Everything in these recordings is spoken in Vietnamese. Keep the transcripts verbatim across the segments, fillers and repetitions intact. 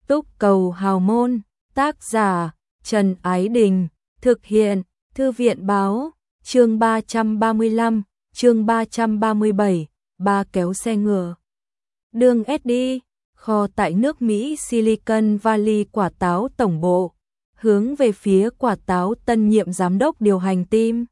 Túc cầu hào môn, tác giả Trần Ái Đình, thực hiện Thư viện báo, chương ba trăm ba mươi lăm, chương ba trăm ba mươi bảy, ba kéo xe ngựa. Đường ét đê, kho tại nước Mỹ Silicon Valley quả táo tổng bộ, hướng về phía quả táo tân nhiệm giám đốc điều hành team.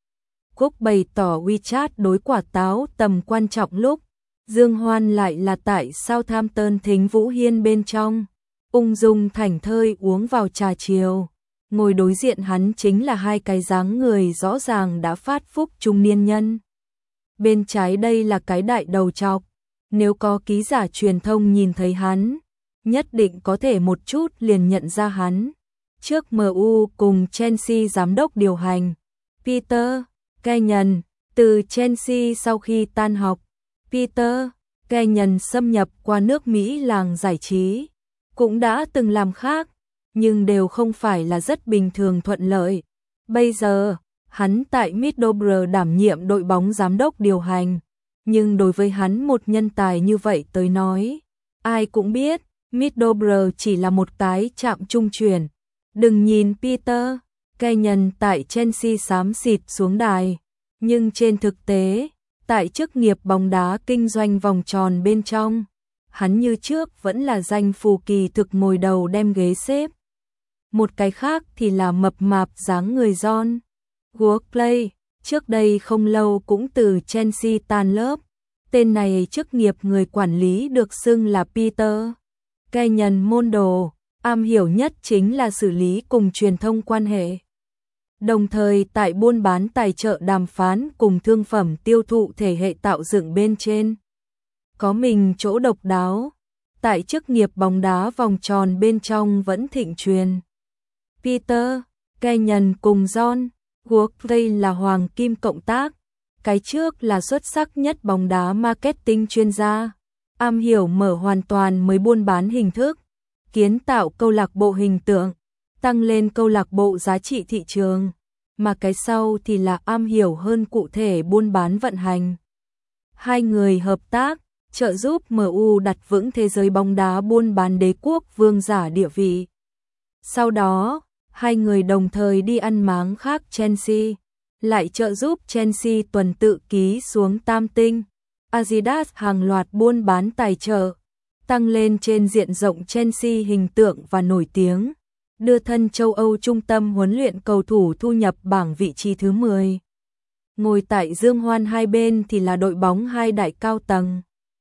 Cúc bày tỏ WeChat đối quả táo tầm quan trọng lúc Dương Hoan lại là tại Southampton Thính Vũ Hiên bên trong, ung dung thảnh thơi uống vào trà chiều. Ngồi đối diện hắn chính là hai cái dáng người rõ ràng đã phát phúc trung niên nhân. Bên trái đây là cái đại đầu trọc, nếu có ký giả truyền thông nhìn thấy hắn, nhất định có thể một chút liền nhận ra hắn. Trước em u cùng Chelsea giám đốc điều hành, Peter Kenyon, từ Chelsea sau khi tan học, Peter Kenyon xâm nhập qua nước Mỹ làng giải trí, cũng đã từng làm khác, nhưng đều không phải là rất bình thường thuận lợi. Bây giờ, hắn tại Middlesbrough đảm nhiệm đội bóng giám đốc điều hành, nhưng đối với hắn một nhân tài như vậy tới nói, ai cũng biết, Middlesbrough chỉ là một cái trạm trung chuyển. Đừng nhìn Peter Kenyon tại Chelsea xám xịt xuống đài, nhưng trên thực tế, tại chức nghiệp bóng đá kinh doanh vòng tròn bên trong, hắn như trước vẫn là danh phù kỳ thực ngồi đầu đem ghế xếp. Một cái khác thì là mập mạp dáng người John Workley, trước đây không lâu cũng từ Chelsea tan lớp. Tên này chức nghiệp người quản lý được xưng là Peter Kenyon môn đồ, am hiểu nhất chính là xử lý cùng truyền thông quan hệ. Đồng thời tại buôn bán tài trợ đàm phán cùng thương phẩm tiêu thụ thể hệ tạo dựng bên trên, có mình chỗ độc đáo, tại chức nghiệp bóng đá vòng tròn bên trong vẫn thịnh truyền. Peter Kenyon cùng John Workley là hoàng kim cộng tác, cái trước là xuất sắc nhất bóng đá marketing chuyên gia, am hiểu mở hoàn toàn mới buôn bán hình thức, kiến tạo câu lạc bộ hình tượng, tăng lên câu lạc bộ giá trị thị trường, mà cái sau thì là am hiểu hơn cụ thể buôn bán vận hành. Hai người hợp tác, trợ giúp em u đặt vững thế giới bóng đá buôn bán đế quốc vương giả địa vị. Sau đó, hai người đồng thời đi ăn máng khác Chelsea, lại trợ giúp Chelsea tuần tự ký xuống tam tinh, Adidas hàng loạt buôn bán tài trợ, tăng lên trên diện rộng Chelsea hình tượng và nổi tiếng, đưa thân châu Âu trung tâm huấn luyện cầu thủ thu nhập bảng vị trí thứ mười. Ngồi tại Dương Hoan hai bên thì là đội bóng hai đại cao tầng.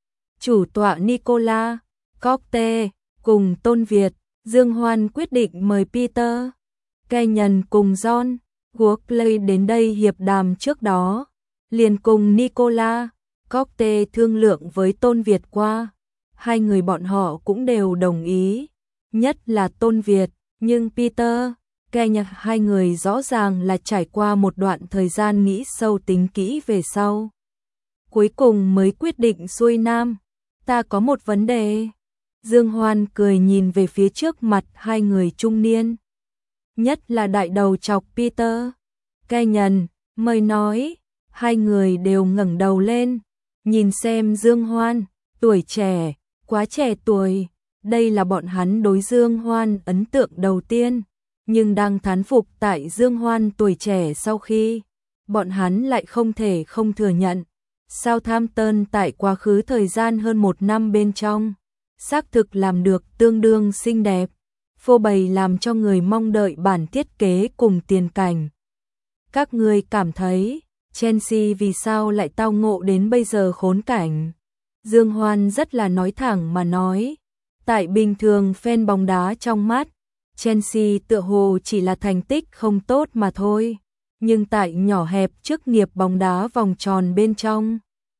Chủ tọa Nicolas Coste cùng Tôn Việt, Dương Hoan quyết định mời Peter Kenyon cùng John Workley đến đây hiệp đàm trước đó, liền cùng Nicolas Coste thương lượng với Tôn Việt qua. Hai người bọn họ cũng đều đồng ý, nhất là Tôn Việt, nhưng Peter Kenyon hai người rõ ràng là trải qua một đoạn thời gian nghĩ sâu tính kỹ về sau. Cuối cùng mới quyết định xuôi nam. Ta có một vấn đề. Dương Hoan cười nhìn về phía trước mặt hai người trung niên, nhất là đại đầu trọc Peter Kenyon, mời nói. Hai người đều ngẩng đầu lên, nhìn xem Dương Hoan, tuổi trẻ, quá trẻ tuổi, đây là bọn hắn đối Dương Hoan ấn tượng đầu tiên, nhưng đang thán phục tại Dương Hoan tuổi trẻ sau khi, bọn hắn lại không thể không thừa nhận. Southampton tại quá khứ thời gian hơn một năm bên trong, xác thực làm được tương đương xinh đẹp, phô bày làm cho người mong đợi bản thiết kế cùng tiền cảnh. Các người cảm thấy, Chelsea vì sao lại tao ngộ đến bây giờ khốn cảnh? Dương Hoan rất là nói thẳng mà nói, tại bình thường fan bóng đá trong mắt, Chelsea tựa hồ chỉ là thành tích không tốt mà thôi, nhưng tại nhỏ hẹp chức nghiệp bóng đá vòng tròn bên trong,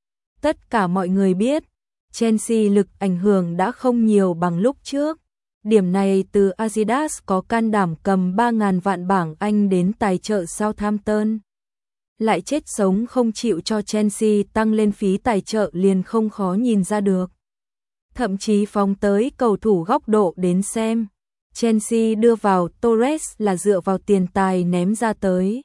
tất cả mọi người biết, Chelsea lực ảnh hưởng đã không nhiều bằng lúc trước. Điểm này từ Adidas có can đảm cầm ba nghìn vạn bảng Anh đến tài trợ Southampton, lại chết sống không chịu cho Chelsea tăng lên phí tài trợ liền không khó nhìn ra được. Thậm chí phóng tới cầu thủ góc độ đến xem, Chelsea đưa vào Torres là dựa vào tiền tài ném ra tới.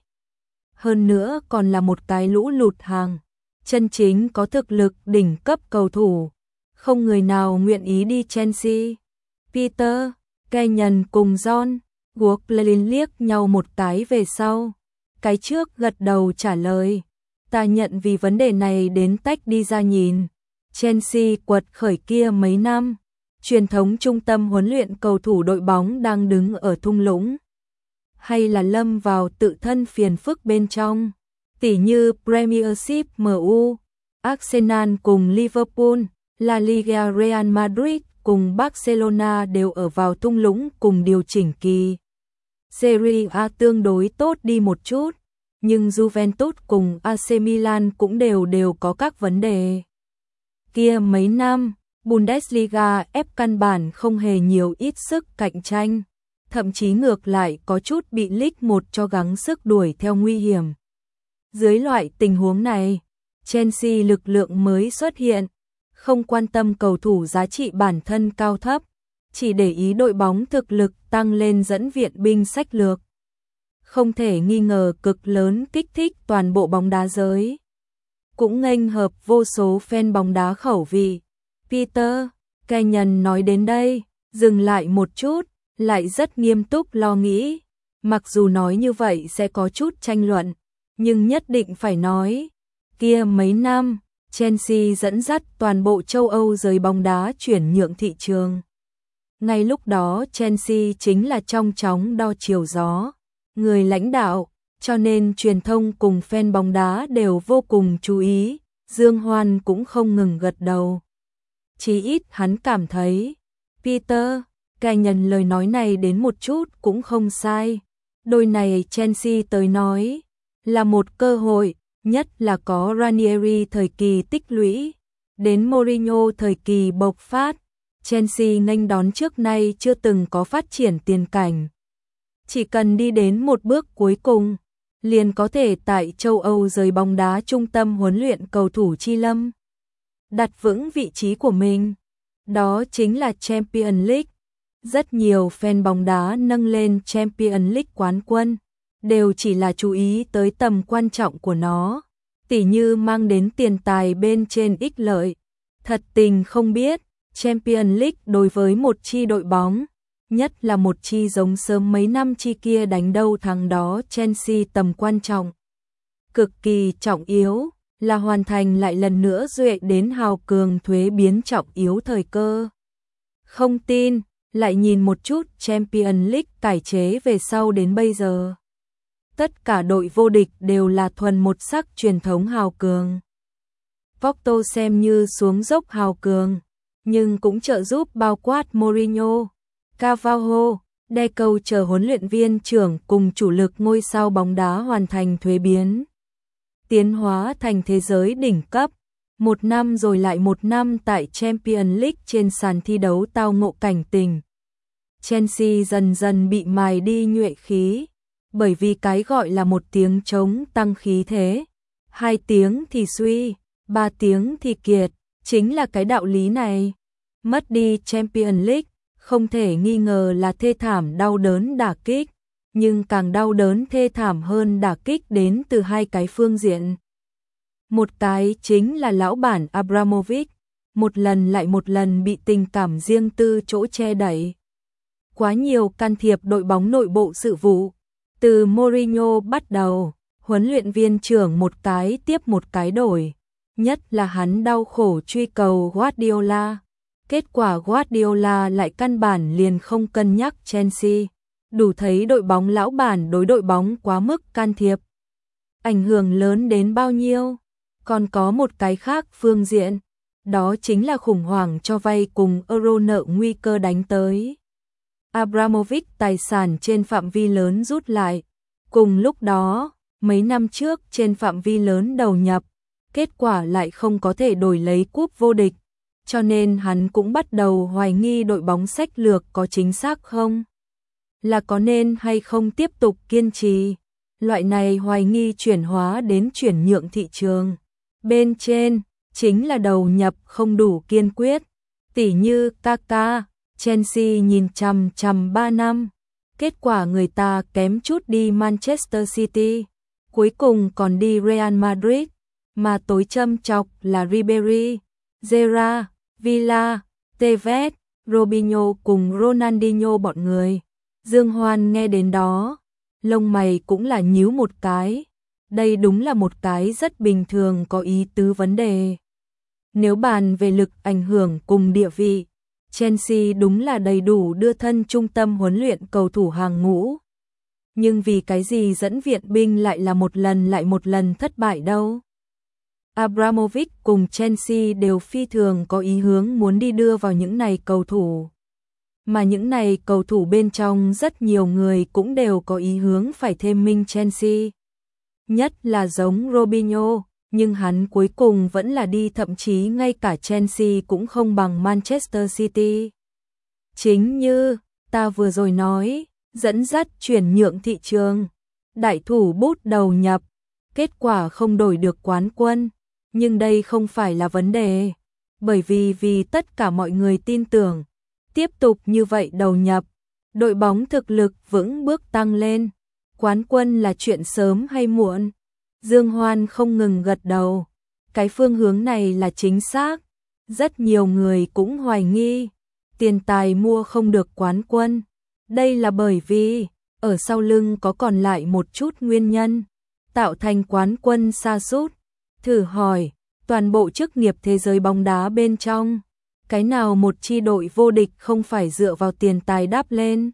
Hơn nữa còn là một cái lũ lụt hàng, chân chính có thực lực đỉnh cấp cầu thủ, không người nào nguyện ý đi Chelsea. Peter, Kenyon cùng John Guoglin liếc nhau một cái về sau. Cái trước gật đầu trả lời. Ta nhận vì vấn đề này đến tách đi ra nhìn. Chelsea quật khởi kia mấy năm. Truyền thống trung tâm huấn luyện cầu thủ đội bóng đang đứng ở thung lũng. Hay là lâm vào tự thân phiền phức bên trong. Tỉ như Premiership em u, Arsenal cùng Liverpool, La Liga Real Madrid cùng Barcelona đều ở vào thung lũng cùng điều chỉnh kỳ. Serie A tương đối tốt đi một chút, nhưng Juventus cùng a xê Milan cũng đều đều có các vấn đề. Kia mấy năm, Bundesliga ép căn bản không hề nhiều ít sức cạnh tranh, thậm chí ngược lại có chút bị League một cho gắng sức đuổi theo nguy hiểm. Dưới loại tình huống này, Chelsea lực lượng mới xuất hiện, không quan tâm cầu thủ giá trị bản thân cao thấp, chỉ để ý đội bóng thực lực tăng lên dẫn viện binh sách lược. Không thể nghi ngờ cực lớn kích thích toàn bộ bóng đá giới. Cũng nghênh hợp vô số fan bóng đá khẩu vị. Peter, Kenyon nói đến đây, dừng lại một chút, lại rất nghiêm túc lo nghĩ. Mặc dù nói như vậy sẽ có chút tranh luận, nhưng nhất định phải nói. Kia mấy năm, Chelsea dẫn dắt toàn bộ châu Âu giới bóng đá chuyển nhượng thị trường. Ngay lúc đó Chelsea chính là trong chóng đo chiều gió, người lãnh đạo, cho nên truyền thông cùng fan bóng đá đều vô cùng chú ý, Dương Hoan cũng không ngừng gật đầu. Chí ít hắn cảm thấy, Peter, Kenyon lời nói này đến một chút cũng không sai. Đôi này Chelsea tới nói, là một cơ hội, nhất là có Ranieri thời kỳ tích lũy, đến Mourinho thời kỳ bộc phát, Chelsea nghênh đón trước nay chưa từng có phát triển tiền cảnh. Chỉ cần đi đến một bước cuối cùng, liền có thể tại châu Âu giới bóng đá trung tâm huấn luyện cầu thủ chi lâm, đặt vững vị trí của mình. Đó chính là Champions League. Rất nhiều fan bóng đá nâng lên Champions League quán quân, đều chỉ là chú ý tới tầm quan trọng của nó, tỉ như mang đến tiền tài bên trên ích lợi. Thật tình không biết, Champions League đối với một chi đội bóng, nhất là một chi giống sớm mấy năm chi kia đánh đâu thắng đó Chelsea tầm quan trọng. Cực kỳ trọng yếu, là hoàn thành lại lần nữa duệ đến hào cường thuế biến trọng yếu thời cơ. Không tin, lại nhìn một chút Champions League cải chế về sau đến bây giờ. Tất cả đội vô địch đều là thuần một sắc truyền thống hào cường. Porto xem như xuống dốc hào cường, nhưng cũng trợ giúp bao quát Mourinho, Carvalho, Deco chờ huấn luyện viên trưởng cùng chủ lực ngôi sao bóng đá hoàn thành thuế biến. Tiến hóa thành thế giới đỉnh cấp, một năm rồi lại một năm tại Champions League trên sàn thi đấu tao ngộ cảnh tình. Chelsea dần dần bị mài đi nhuệ khí, bởi vì cái gọi là một tiếng trống tăng khí thế, hai tiếng thì suy, ba tiếng thì kiệt, chính là cái đạo lý này. Mất đi Champions League, không thể nghi ngờ là thê thảm đau đớn đả kích, nhưng càng đau đớn thê thảm hơn đả kích đến từ hai cái phương diện. Một cái chính là lão bản Abramovich, một lần lại một lần bị tình cảm riêng tư chỗ che đậy. Quá nhiều can thiệp đội bóng nội bộ sự vụ, từ Mourinho bắt đầu, huấn luyện viên trưởng một cái tiếp một cái đổi, nhất là hắn đau khổ truy cầu Guardiola. Kết quả Guardiola lại căn bản liền không cân nhắc Chelsea, đủ thấy đội bóng lão bản đối đội bóng quá mức can thiệp. Ảnh hưởng lớn đến bao nhiêu? Còn có một cái khác phương diện, đó chính là khủng hoảng cho vay cùng euro nợ nguy cơ đánh tới. Abramovich tài sản trên phạm vi lớn rút lại, cùng lúc đó, mấy năm trước trên phạm vi lớn đầu nhập, kết quả lại không có thể đổi lấy cúp vô địch, cho nên hắn cũng bắt đầu hoài nghi đội bóng sách lược có chính xác không? Là có nên hay không tiếp tục kiên trì? Loại này hoài nghi chuyển hóa đến chuyển nhượng thị trường. Bên trên, chính là đầu nhập không đủ kiên quyết. Tỉ như Kaka, Chelsea nhìn chằm chằm ba năm. Kết quả người ta kém chút đi Manchester City. Cuối cùng còn đi Real Madrid. Mà tối châm chọc là Ribery, Gerrard, Villa, Tevez, Robinho cùng Ronaldinho bọn người. Dương Hoan nghe đến đó, lông mày cũng là nhíu một cái. Đây đúng là một cái rất bình thường có ý tứ vấn đề. Nếu bàn về lực ảnh hưởng cùng địa vị, Chelsea đúng là đầy đủ đưa thân trung tâm huấn luyện cầu thủ hàng ngũ. Nhưng vì cái gì dẫn viện binh lại là một lần lại một lần thất bại đâu? Abramovich cùng Chelsea đều phi thường có ý hướng muốn đi đưa vào những này cầu thủ. Mà những này cầu thủ bên trong rất nhiều người cũng đều có ý hướng phải thêm minh Chelsea. Nhất là giống Robinho, nhưng hắn cuối cùng vẫn là đi, thậm chí ngay cả Chelsea cũng không bằng Manchester City. Chính như ta vừa rồi nói, dẫn dắt chuyển nhượng thị trường, đại thủ bút đầu nhập, kết quả không đổi được quán quân, nhưng đây không phải là vấn đề, bởi vì vì tất cả mọi người tin tưởng, tiếp tục như vậy đầu nhập, đội bóng thực lực vững bước tăng lên, quán quân là chuyện sớm hay muộn. Dương Hoan không ngừng gật đầu, cái phương hướng này là chính xác, rất nhiều người cũng hoài nghi, tiền tài mua không được quán quân, đây là bởi vì, ở sau lưng có còn lại một chút nguyên nhân, tạo thành quán quân sa sút. Thử hỏi, toàn bộ chức nghiệp thế giới bóng đá bên trong, cái nào một chi đội vô địch không phải dựa vào tiền tài đáp lên?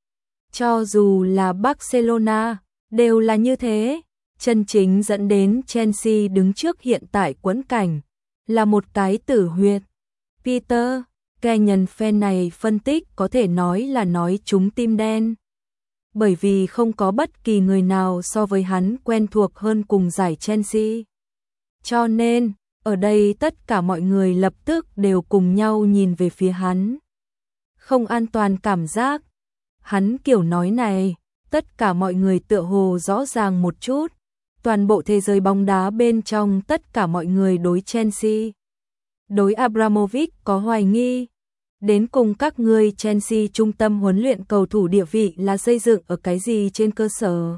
Cho dù là Barcelona, đều là như thế. Chân chính dẫn đến Chelsea đứng trước hiện tại quẫn cảnh, là một cái tử huyệt. Peter, cái nhân fan này phân tích có thể nói là nói trúng tim đen. Bởi vì không có bất kỳ người nào so với hắn quen thuộc hơn cùng giải Chelsea. Cho nên, ở đây tất cả mọi người lập tức đều cùng nhau nhìn về phía hắn. Không an toàn cảm giác. Hắn kiểu nói này, tất cả mọi người tựa hồ rõ ràng một chút. Toàn bộ thế giới bóng đá bên trong tất cả mọi người đối Chelsea, đối Abramovich có hoài nghi. Đến cùng các ngươi Chelsea trung tâm huấn luyện cầu thủ địa vị là xây dựng ở cái gì trên cơ sở?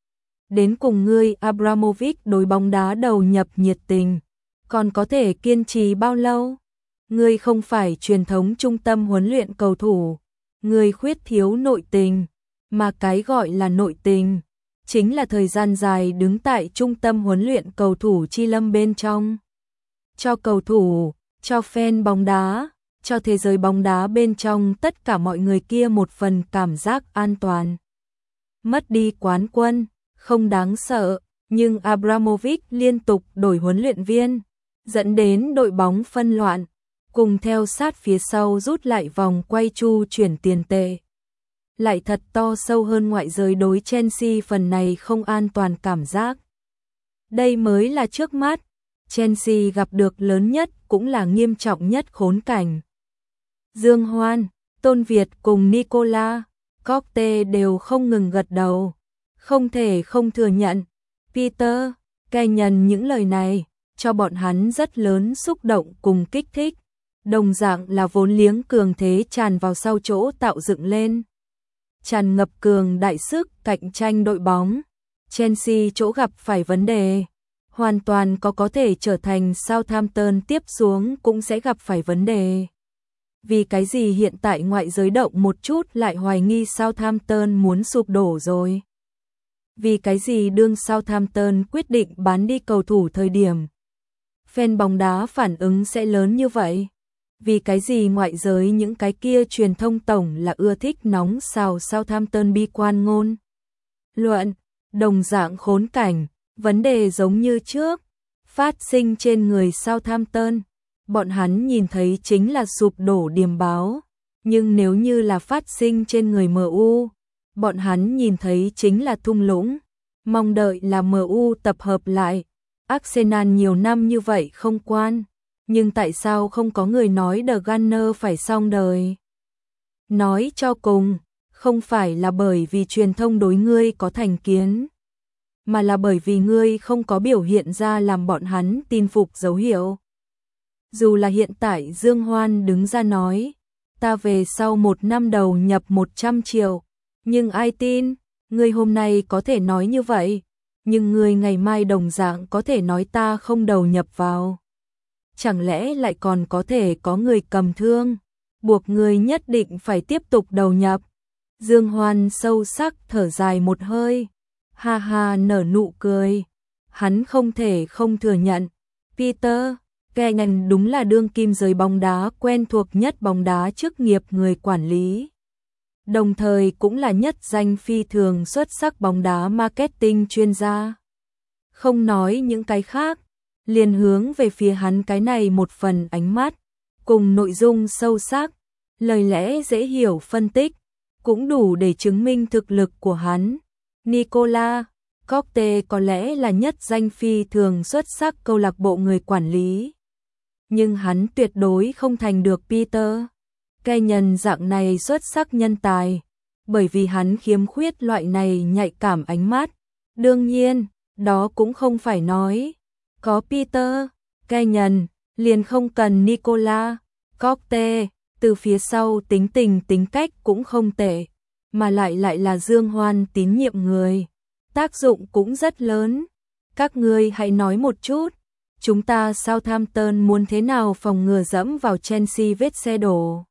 Đến cùng ngươi Abramovich đối bóng đá đầu nhập nhiệt tình, còn có thể kiên trì bao lâu? Ngươi không phải truyền thống trung tâm huấn luyện cầu thủ, ngươi khuyết thiếu nội tình, mà cái gọi là nội tình chính là thời gian dài đứng tại trung tâm huấn luyện cầu thủ chi lâm bên trong. Cho cầu thủ, cho fan bóng đá, cho thế giới bóng đá bên trong tất cả mọi người kia một phần cảm giác an toàn. Mất đi quán quân, không đáng sợ, nhưng Abramovich liên tục đổi huấn luyện viên, dẫn đến đội bóng phân loạn, cùng theo sát phía sau rút lại vòng quay chu chuyển tiền tệ. Lại thật to sâu hơn ngoại giới đối Chelsea phần này không an toàn cảm giác. Đây mới là trước mắt, Chelsea gặp được lớn nhất cũng là nghiêm trọng nhất khốn cảnh. Dương Hoan, Tôn Việt cùng Nicola, Cockte đều không ngừng gật đầu, không thể không thừa nhận. Peter, cay nhận những lời này, cho bọn hắn rất lớn xúc động cùng kích thích, đồng dạng là vốn liếng cường thế tràn vào sau chỗ tạo dựng lên. Tràn ngập cường đại sức cạnh tranh đội bóng, Chelsea chỗ gặp phải vấn đề, hoàn toàn có có thể trở thành Southampton tiếp xuống cũng sẽ gặp phải vấn đề. Vì cái gì hiện tại ngoại giới động một chút lại hoài nghi Southampton muốn sụp đổ rồi? Vì cái gì đương Southampton quyết định bán đi cầu thủ thời điểm fan bóng đá phản ứng sẽ lớn như vậy? Vì cái gì ngoại giới những cái kia truyền thông tổng là ưa thích nóng xào Southampton bi quan ngôn luận, đồng dạng khốn cảnh, vấn đề giống như trước, phát sinh trên người Southampton, bọn hắn nhìn thấy chính là sụp đổ điềm báo, nhưng nếu như là phát sinh trên người em u, bọn hắn nhìn thấy chính là thung lũng, mong đợi là em u tập hợp lại. Arsenal nhiều năm như vậy không quan, nhưng tại sao không có người nói The Gunner phải xong đời? Nói cho cùng, không phải là bởi vì truyền thông đối ngươi có thành kiến, mà là bởi vì ngươi không có biểu hiện ra làm bọn hắn tin phục dấu hiệu. Dù là hiện tại Dương Hoan đứng ra nói, ta về sau một năm đầu nhập một trăm triệu, nhưng ai tin, ngươi hôm nay có thể nói như vậy, nhưng ngươi ngày mai đồng dạng có thể nói ta không đầu nhập vào. Chẳng lẽ lại còn có thể có người cầm thương, buộc người nhất định phải tiếp tục đầu nhập. Dương Hoan sâu sắc thở dài một hơi, ha ha nở nụ cười. Hắn không thể không thừa nhận, Peter Kennan đúng là đương kim giới bóng đá quen thuộc nhất bóng đá chức nghiệp người quản lý. Đồng thời cũng là nhất danh phi thường xuất sắc bóng đá marketing chuyên gia. Không nói những cái khác, liền hướng về phía hắn cái này một phần ánh mắt, cùng nội dung sâu sắc, lời lẽ dễ hiểu phân tích, cũng đủ để chứng minh thực lực của hắn. Nicolas Coste có lẽ là nhất danh phi thường xuất sắc câu lạc bộ người quản lý. Nhưng hắn tuyệt đối không thành được Peter Kennan dạng này xuất sắc nhân tài, bởi vì hắn khiếm khuyết loại này nhạy cảm ánh mắt. Đương nhiên, đó cũng không phải nói, có Peter Kennan, liền không cần Nicolas Coste, từ phía sau tính tình tính cách cũng không tệ, mà lại lại là Dương Hoan tín nhiệm người. Tác dụng cũng rất lớn. Các ngươi hãy nói một chút, chúng ta Southampton muốn thế nào phòng ngừa dẫm vào Chelsea vết xe đổ?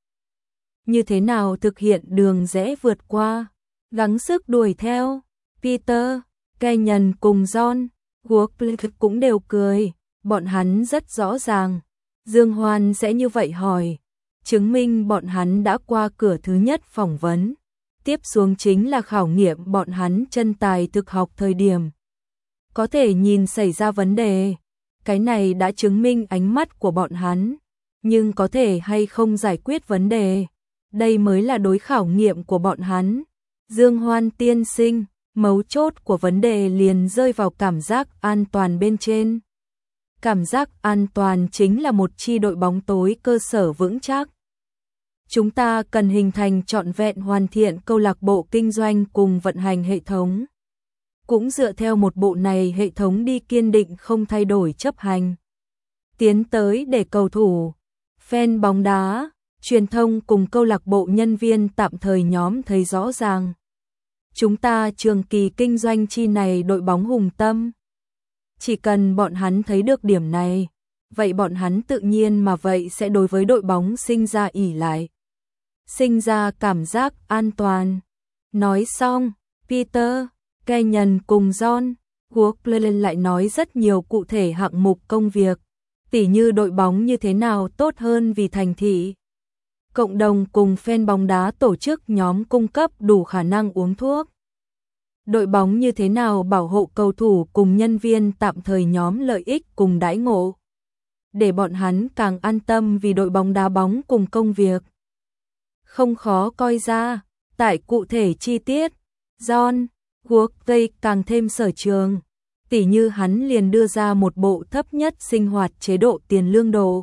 Như thế nào thực hiện đường rẽ vượt qua, gắng sức đuổi theo? Peter Kennan cùng John Worklick cũng đều cười, bọn hắn rất rõ ràng. Dương Hoan sẽ như vậy hỏi, chứng minh bọn hắn đã qua cửa thứ nhất phỏng vấn. Tiếp xuống chính là khảo nghiệm bọn hắn chân tài thực học thời điểm. Có thể nhìn xảy ra vấn đề, cái này đã chứng minh ánh mắt của bọn hắn, nhưng có thể hay không giải quyết vấn đề, đây mới là đối khảo nghiệm của bọn hắn. Dương Hoan tiên sinh, mấu chốt của vấn đề liền rơi vào cảm giác an toàn bên trên. Cảm giác an toàn chính là một chi đội bóng tối cơ sở vững chắc. Chúng ta cần hình thành trọn vẹn hoàn thiện câu lạc bộ kinh doanh cùng vận hành hệ thống. Cũng dựa theo một bộ này hệ thống đi kiên định không thay đổi chấp hành. Tiến tới để cầu thủ, fan bóng đá, truyền thông cùng câu lạc bộ nhân viên tạm thời nhóm thấy rõ ràng. Chúng ta trường kỳ kinh doanh chi này đội bóng hùng tâm. Chỉ cần bọn hắn thấy được điểm này, vậy bọn hắn tự nhiên mà vậy sẽ đối với đội bóng sinh ra ỷ lại. Sinh ra cảm giác an toàn. Nói xong, Peter Kennan cùng John Worklick lại nói rất nhiều cụ thể hạng mục công việc, tỉ như đội bóng như thế nào tốt hơn vì thành thị. Cộng đồng cùng fan bóng đá tổ chức nhóm cung cấp đủ khả năng uống thuốc. Đội bóng như thế nào bảo hộ cầu thủ cùng nhân viên tạm thời nhóm lợi ích cùng đãi ngộ. Để bọn hắn càng an tâm vì đội bóng đá bóng cùng công việc. Không khó coi ra, tại cụ thể chi tiết, John Worklick càng thêm sở trường, tỉ như hắn liền đưa ra một bộ thấp nhất sinh hoạt chế độ tiền lương độ.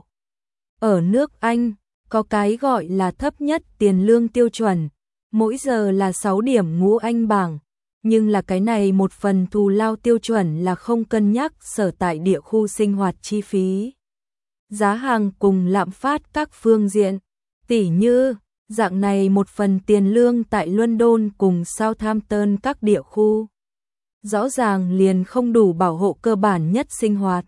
Ở nước Anh, có cái gọi là thấp nhất tiền lương tiêu chuẩn, mỗi giờ là sáu điểm ngũ Anh bảng, nhưng là cái này một phần thù lao tiêu chuẩn là không cân nhắc sở tại địa khu sinh hoạt chi phí, giá hàng cùng lạm phát các phương diện, tỉ như dạng này một phần tiền lương tại London cùng Southampton các địa khu. Rõ ràng liền không đủ bảo hộ cơ bản nhất sinh hoạt.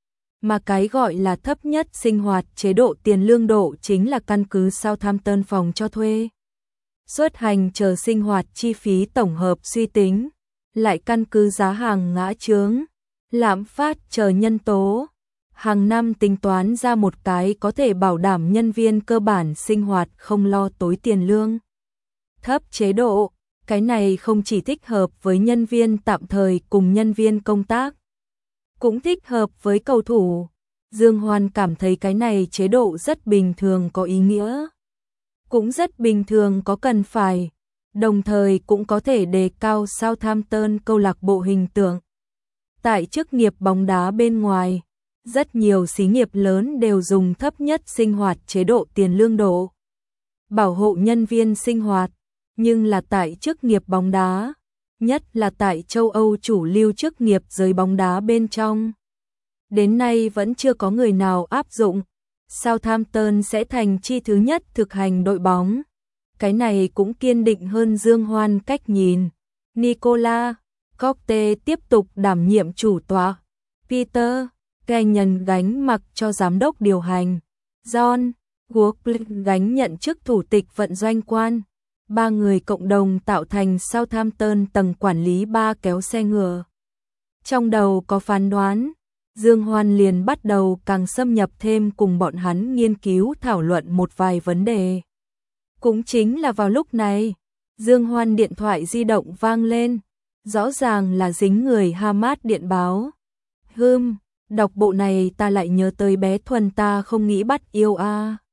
Mà cái gọi là thấp nhất sinh hoạt chế độ tiền lương độ chính là căn cứ Southampton phòng cho thuê. Xuất hành chờ sinh hoạt chi phí tổng hợp suy tính, lại căn cứ giá hàng ngã chướng, lạm phát chờ nhân tố. Hàng năm tính toán ra một cái có thể bảo đảm nhân viên cơ bản sinh hoạt không lo tối tiền lương. Thấp chế độ, cái này không chỉ thích hợp với nhân viên tạm thời cùng nhân viên công tác, cũng thích hợp với cầu thủ. Dương Hoan cảm thấy cái này chế độ rất bình thường có ý nghĩa, cũng rất bình thường có cần phải, đồng thời cũng có thể đề cao Southampton câu lạc bộ hình tượng. Tại chức nghiệp bóng đá bên ngoài, rất nhiều xí nghiệp lớn đều dùng thấp nhất sinh hoạt chế độ tiền lương độ, bảo hộ nhân viên sinh hoạt, nhưng là tại chức nghiệp bóng đá, nhất là tại châu Âu chủ lưu chức nghiệp giới bóng đá bên trong. Đến nay vẫn chưa có người nào áp dụng, Southampton sẽ thành chi thứ nhất thực hành đội bóng. Cái này cũng kiên định hơn Dương Hoan cách nhìn. Nicolas Coste tiếp tục đảm nhiệm chủ tọa, Peter Kennan gánh mặc cho giám đốc điều hành, John Work gánh nhận chức thủ tịch vận doanh quan. Ba người cộng đồng tạo thành Southampton tầng quản lý ba kéo xe ngựa. Trong đầu có phán đoán, Dương Hoan liền bắt đầu càng xâm nhập thêm cùng bọn hắn nghiên cứu thảo luận một vài vấn đề. Cũng chính là vào lúc này, Dương Hoan điện thoại di động vang lên, rõ ràng là dính người Hamad điện báo. Hừm, đọc bộ này ta lại nhớ tới bé Thuần ta không nghĩ bắt yêu a. À.